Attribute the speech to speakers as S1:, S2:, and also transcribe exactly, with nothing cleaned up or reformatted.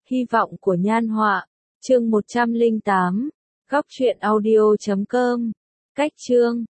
S1: Hy vọng của nhan họa. Chương một trăm lẻ tám. Góc truyện audio chấm com. Cách chương